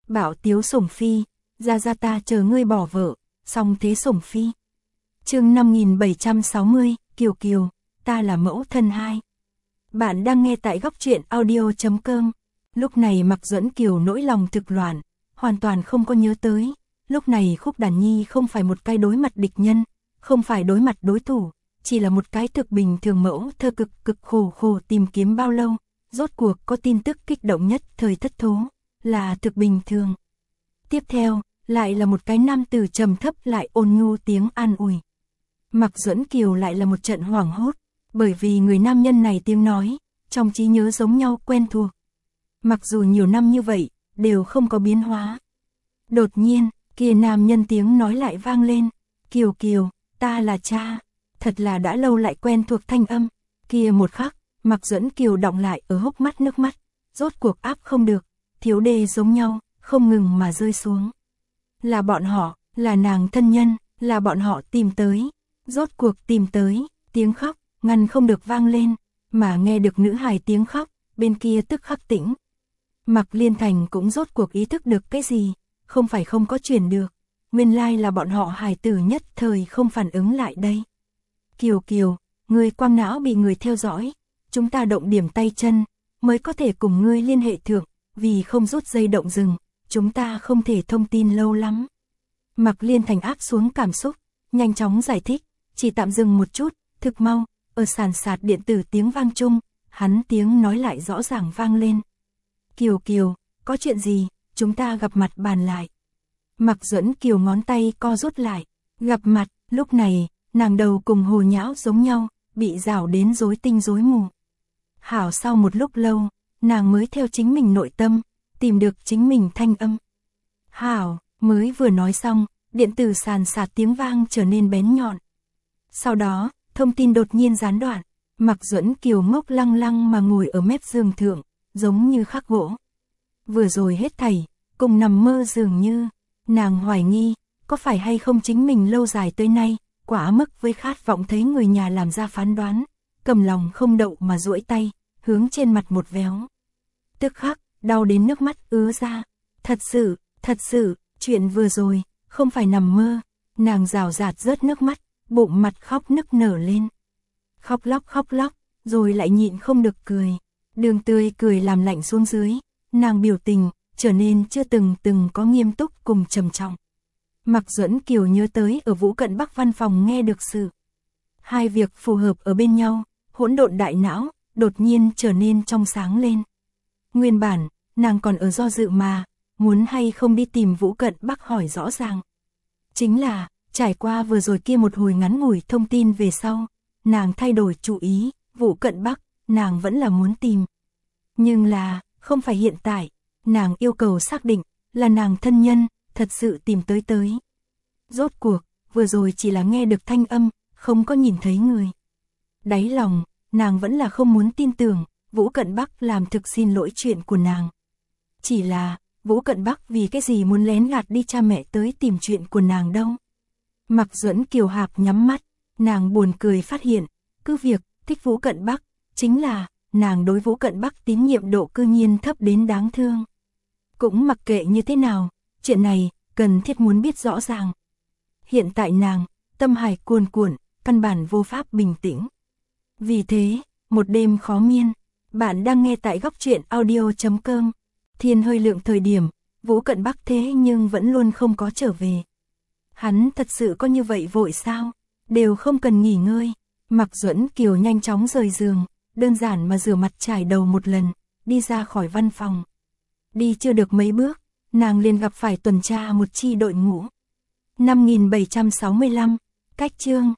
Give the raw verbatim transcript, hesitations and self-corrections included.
Bảo tiếu sủng phi, ra ra ta chờ ngươi bỏ vợ, xong thế sủng phi. Chương năm nghìn bảy trăm sáu mươi, Kiều Kiều, ta là mẫu thân hai. Bạn đang nghe tại góc truyện audio chấm com. Lúc này Mạc Duẫn Kiều nỗi lòng thực loạn, hoàn toàn không có nhớ tới. Lúc này Khúc Đàn Nhi không phải một cái đối mặt địch nhân, không phải đối mặt đối thủ, chỉ là một cái thực bình thường mẫu thơ cực cực khổ khổ tìm kiếm bao lâu, rốt cuộc có tin tức kích động nhất thời thất thố, là thực bình thường. Tiếp theo, lại là một cái nam tử trầm thấp lại ôn nhu tiếng an ủi. Mạc Duẫn Kiều lại là một trận hoảng hốt, bởi vì người nam nhân này tiếng nói, trong trí nhớ giống nhau quen thuộc. Mặc dù nhiều năm như vậy, đều không có biến hóa. Đột nhiên, kia nam nhân tiếng nói lại vang lên, Kiều Kiều, ta là cha. Thật là đã lâu lại quen thuộc thanh âm. Kia một khắc, Mạc Duẫn Kiều đọng lại ở hốc mắt nước mắt, rốt cuộc áp không được, thiếu đê giống nhau, không ngừng mà rơi xuống. Là bọn họ, là nàng thân nhân, là bọn họ tìm tới, rốt cuộc tìm tới, tiếng khóc, ngăn không được vang lên, mà nghe được nữ hài tiếng khóc, bên kia tức khắc tĩnh. Mạc Liên Thành cũng rốt cuộc ý thức được cái gì, không phải không có truyền được, nguyên lai là bọn họ hài tử nhất thời không phản ứng lại đây. Kiều Kiều, ngươi quang não bị người theo dõi, chúng ta động điểm tay chân, mới có thể cùng ngươi liên hệ thượng, vì không rút dây động rừng, chúng ta không thể thông tin lâu lắm. Mạc Liên Thành áp xuống cảm xúc, nhanh chóng giải thích, chỉ tạm dừng một chút, thực mau, ở sàn sạt điện tử tiếng vang chung, hắn tiếng nói lại rõ ràng vang lên. Kiều Kiều, có chuyện gì, chúng ta gặp mặt bàn lại. Mạc Duẫn Kiều ngón tay co rút lại, gặp mặt, lúc này, nàng đầu cùng hồ nhão giống nhau, bị rào đến rối tinh rối mù. Hảo sau một lúc lâu, nàng mới theo chính mình nội tâm, tìm được chính mình thanh âm. Hảo, mới vừa nói xong, điện tử sàn sạt tiếng vang trở nên bén nhọn. Sau đó, thông tin đột nhiên gián đoạn, Mạc Duẫn Kiều ngốc lăng lăng mà ngồi ở mép giường thượng, giống như khắc gỗ. Vừa rồi hết thảy, cùng nằm mơ dường như, nàng hoài nghi, có phải hay không chính mình lâu dài tới nay, quá mức với khát vọng thấy người nhà làm ra phán đoán, cầm lòng không đậu mà duỗi tay, hướng trên mặt một véo. Tức khắc, đau đến nước mắt ứa ra, thật sự, thật sự, chuyện vừa rồi, không phải nằm mơ, nàng rào rạt rớt nước mắt, bụng mặt khóc nức nở lên. Khóc lóc khóc lóc, rồi lại nhịn không được cười, đường tươi cười làm lạnh xuống dưới, nàng biểu tình, trở nên chưa từng từng có nghiêm túc cùng trầm trọng. Mạc Duẫn Kiều nhớ tới ở Vũ Cận Bắc văn phòng nghe được sự. Hai việc phù hợp ở bên nhau, hỗn độn đại não, đột nhiên trở nên trong sáng lên. Nguyên bản, nàng còn ở do dự mà, muốn hay không đi tìm Vũ Cận Bắc hỏi rõ ràng. Chính là, trải qua vừa rồi kia một hồi ngắn ngủi thông tin về sau, nàng thay đổi chủ ý, Vũ Cận Bắc, nàng vẫn là muốn tìm. Nhưng là, không phải hiện tại, nàng yêu cầu xác định, là nàng thân nhân, thật sự tìm tới tới. Rốt cuộc, vừa rồi chỉ là nghe được thanh âm, không có nhìn thấy người. Đáy lòng, nàng vẫn là không muốn tin tưởng, Vũ Cận Bắc làm thực xin lỗi chuyện của nàng. Chỉ là, Vũ Cận Bắc vì cái gì muốn lén gạt đi cha mẹ tới tìm chuyện của nàng đâu. Mạc Duẫn Kiều hạp nhắm mắt, nàng buồn cười phát hiện, cứ việc thích Vũ Cận Bắc, chính là, nàng đối Vũ Cận Bắc tín nhiệm độ cư nhiên thấp đến đáng thương. Cũng mặc kệ như thế nào, chuyện này, cần thiết muốn biết rõ ràng. Hiện tại nàng, tâm hải cuồn cuộn, căn bản vô pháp bình tĩnh. Vì thế, một đêm khó miên, bạn đang nghe tại góc truyện audio chấm com. Thiên hơi lượng thời điểm, Vũ Cận Bắc thế nhưng vẫn luôn không có trở về. Hắn thật sự có như vậy vội sao? Đều không cần nghỉ ngơi. Mạc Duẫn Kiều nhanh chóng rời giường, đơn giản mà rửa mặt trải đầu một lần, đi ra khỏi văn phòng. Đi chưa được mấy bước, nàng liền gặp phải tuần tra một chi đội ngũ. năm nghìn bảy trăm sáu mươi lăm, cách chương,